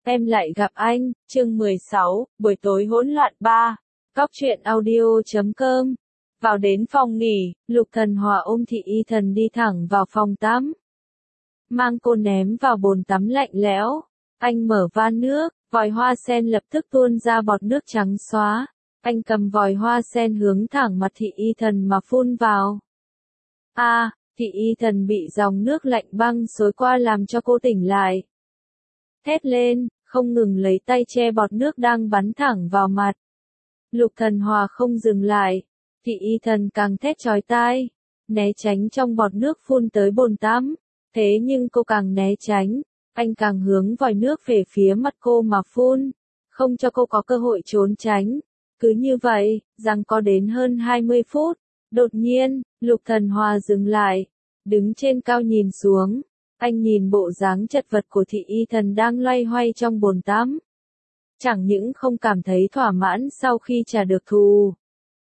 Em lại gặp anh, chương 16, buổi tối hỗn loạn 3. Cóc truyện audio.com. Vào đến phòng nghỉ, Lục Thần Hòa ôm Thị Y Thần đi thẳng vào phòng tắm. Mang cô ném vào bồn tắm lạnh lẽo. Anh mở van nước, vòi hoa sen lập tức tuôn ra bọt nước trắng xóa. Anh cầm vòi hoa sen hướng thẳng mặt Thị Y Thần mà phun vào. Thị Y Thần bị dòng nước lạnh băng xối qua làm cho cô tỉnh lại. Thét lên, không ngừng lấy tay che bọt nước đang bắn thẳng vào mặt. Lục Thần Hòa không dừng lại, Thị Y Thần càng thét chói tai, né tránh trong bọt nước phun tới bồn tắm. Thế nhưng cô càng né tránh, anh càng hướng vòi nước về phía mặt cô mà phun, không cho cô có cơ hội trốn tránh. Cứ như vậy, giằng co đến hơn 20 phút. Đột nhiên, Lục Thần Hòa dừng lại, đứng trên cao nhìn xuống. Anh nhìn bộ dáng chật vật của Thị Y Thần đang loay hoay trong bồn tắm. Chẳng những không cảm thấy thỏa mãn sau khi trả được thù,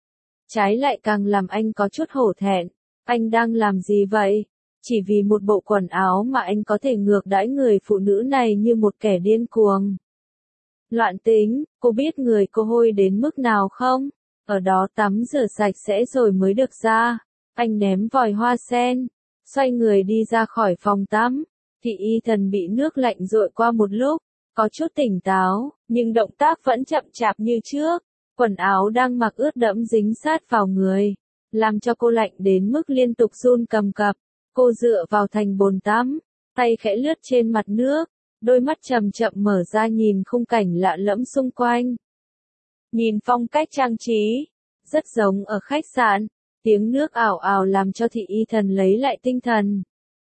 trái lại càng làm anh có chút hổ thẹn. Anh đang làm gì vậy? Chỉ vì một bộ quần áo mà anh có thể ngược đãi người phụ nữ này như một kẻ điên cuồng. Loạn tính, cô biết người cô hôi đến mức nào không? Ở đó tắm rửa sạch sẽ rồi mới được ra. Anh ném vòi hoa sen, xoay người đi ra khỏi phòng tắm. Thị Y Thần bị nước lạnh dội qua một lúc, có chút tỉnh táo, nhưng động tác vẫn chậm chạp như trước. Quần áo đang mặc ướt đẫm dính sát vào người, làm cho cô lạnh đến mức liên tục run cầm cập. Cô dựa vào thành bồn tắm, tay khẽ lướt trên mặt nước, đôi mắt chậm chậm mở ra nhìn khung cảnh lạ lẫm xung quanh. Nhìn phong cách trang trí, rất giống ở khách sạn. Tiếng nước ảo ảo làm cho Thị Y Thần lấy lại tinh thần.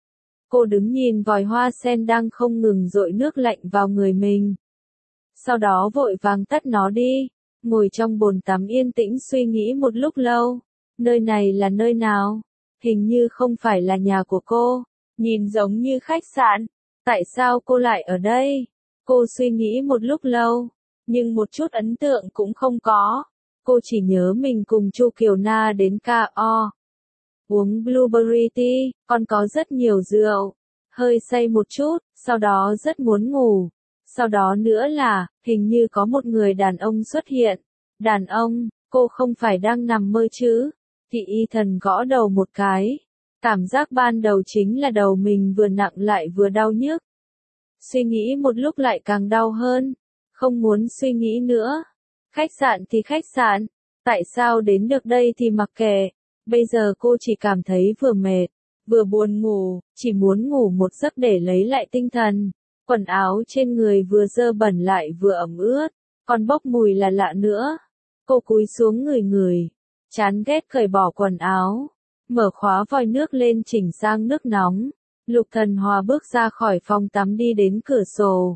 Cô đứng nhìn vòi hoa sen đang không ngừng dội nước lạnh vào người mình. Sau đó vội vàng tắt nó đi, ngồi trong bồn tắm yên tĩnh suy nghĩ một lúc lâu. Nơi này là nơi nào? Hình như không phải là nhà của cô, nhìn giống như khách sạn. Tại sao cô lại ở đây? Cô suy nghĩ một lúc lâu, nhưng một chút ấn tượng cũng không có. Cô chỉ nhớ mình cùng Chu Kiều Na đến K.O. uống blueberry tea, còn có rất nhiều rượu, hơi say một chút, sau đó rất muốn ngủ. Sau đó nữa là, hình như có một người đàn ông xuất hiện. Đàn ông, cô không phải đang nằm mơ chứ? Thị Y Thần gõ đầu một cái. Cảm giác ban đầu chính là đầu mình vừa nặng lại vừa đau nhức. Suy nghĩ một lúc lại càng đau hơn. Không muốn suy nghĩ nữa. Khách sạn thì khách sạn, tại sao đến được đây thì mặc kệ. Bây giờ cô chỉ cảm thấy vừa mệt, vừa buồn ngủ, chỉ muốn ngủ một giấc để lấy lại tinh thần. Quần áo trên người vừa dơ bẩn lại vừa ẩm ướt, còn bốc mùi là lạ nữa. Cô cúi xuống ngửi, chán ghét cởi bỏ quần áo, mở khóa vòi nước lên chỉnh sang nước nóng. Lục Thần Hòa bước ra khỏi phòng tắm đi đến cửa sổ.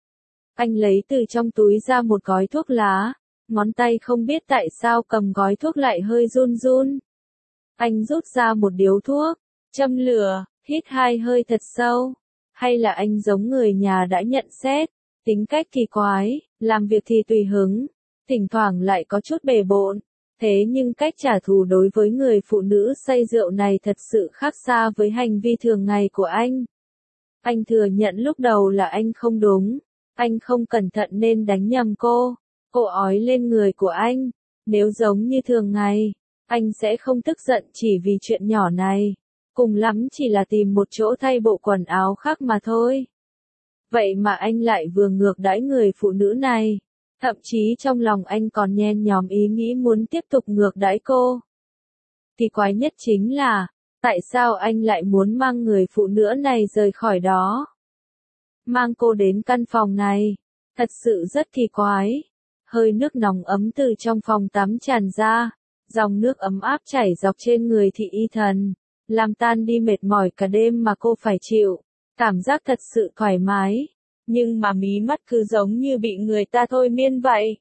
Anh lấy từ trong túi ra một gói thuốc lá. Ngón tay không biết tại sao cầm gói thuốc lại hơi run run. Anh rút ra một điếu thuốc, châm lửa, hít 2 hơi thật sâu. Hay là anh giống người nhà đã nhận xét, tính cách kỳ quái, làm việc thì tùy hứng, thỉnh thoảng lại có chút bề bộn. Thế nhưng cách trả thù đối với người phụ nữ say rượu này thật sự khác xa với hành vi thường ngày của anh. Anh thừa nhận lúc đầu là anh không đúng, anh không cẩn thận nên đánh nhầm cô. Cô ói lên người của anh. Nếu giống như thường ngày, anh sẽ không tức giận chỉ vì chuyện nhỏ này. Cùng lắm chỉ là tìm một chỗ thay bộ quần áo khác mà thôi. Vậy mà anh lại vừa ngược đãi người phụ nữ này. Thậm chí trong lòng anh còn nhen nhóm ý nghĩ muốn tiếp tục ngược đãi cô. Kỳ quái nhất chính là, tại sao anh lại muốn mang người phụ nữ này rời khỏi đó? Mang cô đến căn phòng này. Thật sự rất kỳ quái. Hơi nước nóng ấm từ trong phòng tắm tràn ra, dòng nước ấm áp chảy dọc trên người Thị Y Thần, làm tan đi mệt mỏi cả đêm mà cô phải chịu. Cảm giác thật sự thoải mái, nhưng mà mí mắt cứ giống như bị người ta thôi miên vậy.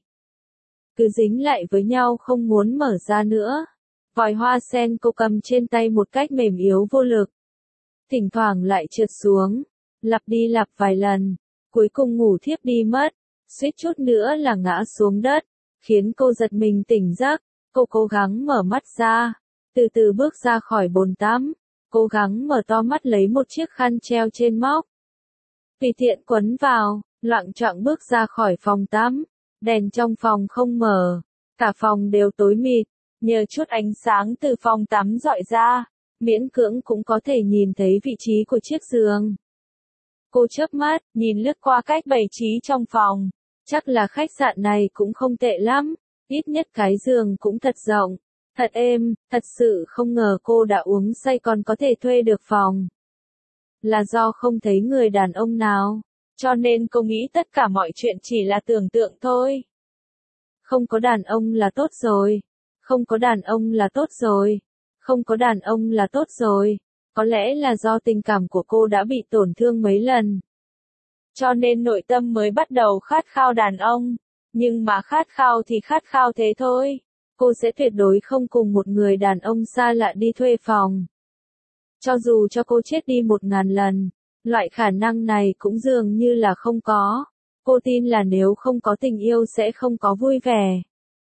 Cứ dính lại với nhau không muốn mở ra nữa. Vòi hoa sen cô cầm trên tay một cách mềm yếu vô lực. Thỉnh thoảng lại trượt xuống, lặp đi lặp vài lần, cuối cùng ngủ thiếp đi mất. Suýt chút nữa là ngã xuống đất, khiến cô giật mình tỉnh giấc. Cô cố gắng mở mắt ra, từ từ bước ra khỏi bồn tắm, cố gắng mở to mắt lấy một chiếc khăn treo trên móc. Tùy tiện quấn vào, loạng choạng bước ra khỏi phòng tắm. Đèn trong phòng không mở, cả phòng đều tối mịt, nhờ chút ánh sáng từ phòng tắm rọi ra, miễn cưỡng cũng có thể nhìn thấy vị trí của chiếc giường. Cô chớp mắt, nhìn lướt qua cách bày trí trong phòng. Chắc là khách sạn này cũng không tệ lắm, ít nhất cái giường cũng thật rộng, thật êm, thật sự không ngờ cô đã uống say còn có thể thuê được phòng. Là do không thấy người đàn ông nào, cho nên cô nghĩ tất cả mọi chuyện chỉ là tưởng tượng thôi. Không có đàn ông là tốt rồi, không có đàn ông là tốt rồi, không có đàn ông là tốt rồi. Có lẽ là do tình cảm của cô đã bị tổn thương mấy lần, cho nên nội tâm mới bắt đầu khát khao đàn ông. Nhưng mà khát khao thì khát khao thế thôi. Cô sẽ tuyệt đối không cùng một người đàn ông xa lạ đi thuê phòng. Cho dù cho cô chết đi 1000 lần, loại khả năng này cũng dường như là không có. Cô tin là nếu không có tình yêu sẽ không có vui vẻ.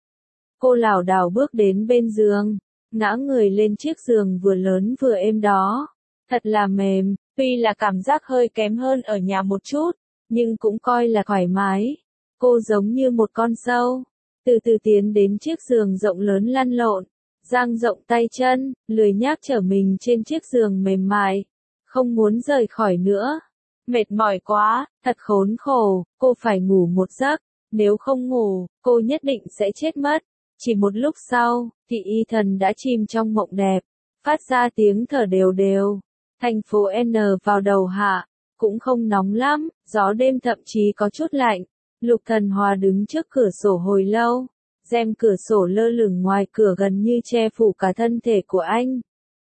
Cô lảo đảo bước đến bên giường, ngã người lên chiếc giường vừa lớn vừa êm đó. Thật là mềm, tuy là cảm giác hơi kém hơn ở nhà một chút, nhưng cũng coi là thoải mái. Cô giống như một con sâu, từ từ tiến đến chiếc giường rộng lớn lăn lộn, dang rộng tay chân, lười nhác trở mình trên chiếc giường mềm mại, không muốn rời khỏi nữa. Mệt mỏi quá, thật khốn khổ, cô phải ngủ một giấc, nếu không ngủ, cô nhất định sẽ chết mất. Chỉ một lúc sau, thì Ethan đã chìm trong mộng đẹp, phát ra tiếng thở đều đều. Thành phố N vào đầu hạ, cũng không nóng lắm, gió đêm thậm chí có chút lạnh. Lục Thần Hòa đứng trước cửa sổ hồi lâu, rèm cửa sổ lơ lửng ngoài cửa gần như che phủ cả thân thể của anh.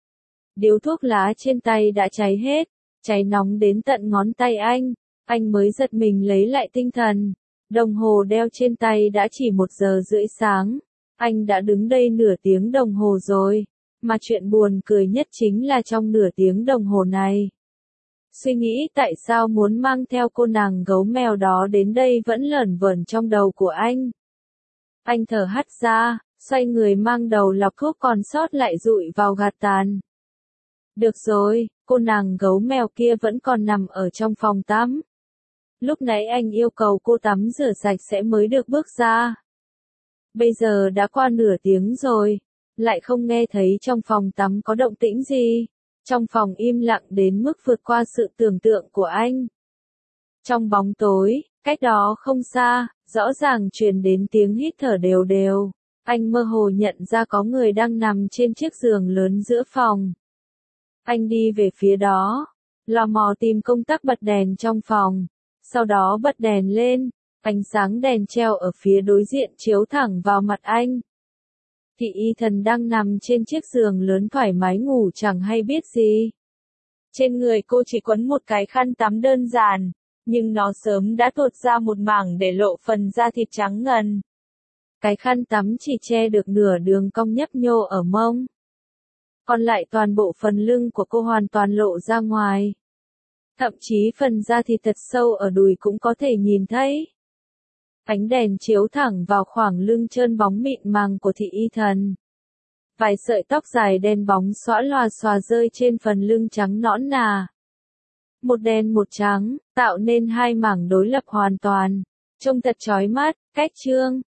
Điếu thuốc lá trên tay đã cháy hết, cháy nóng đến tận ngón tay anh mới giật mình lấy lại tinh thần. Đồng hồ đeo trên tay đã chỉ 1:30 sáng, anh đã đứng đây nửa tiếng đồng hồ rồi. Mà chuyện buồn cười nhất chính là trong nửa tiếng đồng hồ này, suy nghĩ tại sao muốn mang theo cô nàng gấu mèo đó đến đây vẫn lởn vởn trong đầu của anh. Anh thở hắt ra, xoay người mang đầu lọc thuốc còn sót lại dụi vào gạt tàn. Được rồi, cô nàng gấu mèo kia vẫn còn nằm ở trong phòng tắm. Lúc nãy anh yêu cầu cô tắm rửa sạch sẽ mới được bước ra. Bây giờ đã qua nửa tiếng rồi, lại không nghe thấy trong phòng tắm có động tĩnh gì. Trong phòng im lặng đến mức vượt qua sự tưởng tượng của anh. Trong bóng tối, cách đó không xa, rõ ràng truyền đến tiếng hít thở đều đều. Anh mơ hồ nhận ra có người đang nằm trên chiếc giường lớn giữa phòng. Anh đi về phía đó, lò mò tìm công tắc bật đèn trong phòng. Sau đó bật đèn lên, ánh sáng đèn treo ở phía đối diện chiếu thẳng vào mặt anh. Thì Ethan đang nằm trên chiếc giường lớn thoải mái ngủ chẳng hay biết gì. Trên người cô chỉ quấn một cái khăn tắm đơn giản, nhưng nó sớm đã tuột ra một mảng để lộ phần da thịt trắng ngần. Cái khăn tắm chỉ che được nửa đường cong nhấp nhô ở mông. Còn lại toàn bộ phần lưng của cô hoàn toàn lộ ra ngoài. Thậm chí phần da thịt thật sâu ở đùi cũng có thể nhìn thấy. Ánh đèn chiếu thẳng vào khoảng lưng trơn bóng mịn màng của thị Ethan. Vài sợi tóc dài đen bóng xõa loà xòa rơi trên phần lưng trắng nõn nà. Một đen một trắng, tạo nên hai mảng đối lập hoàn toàn. Trông thật chói mắt, cách trương.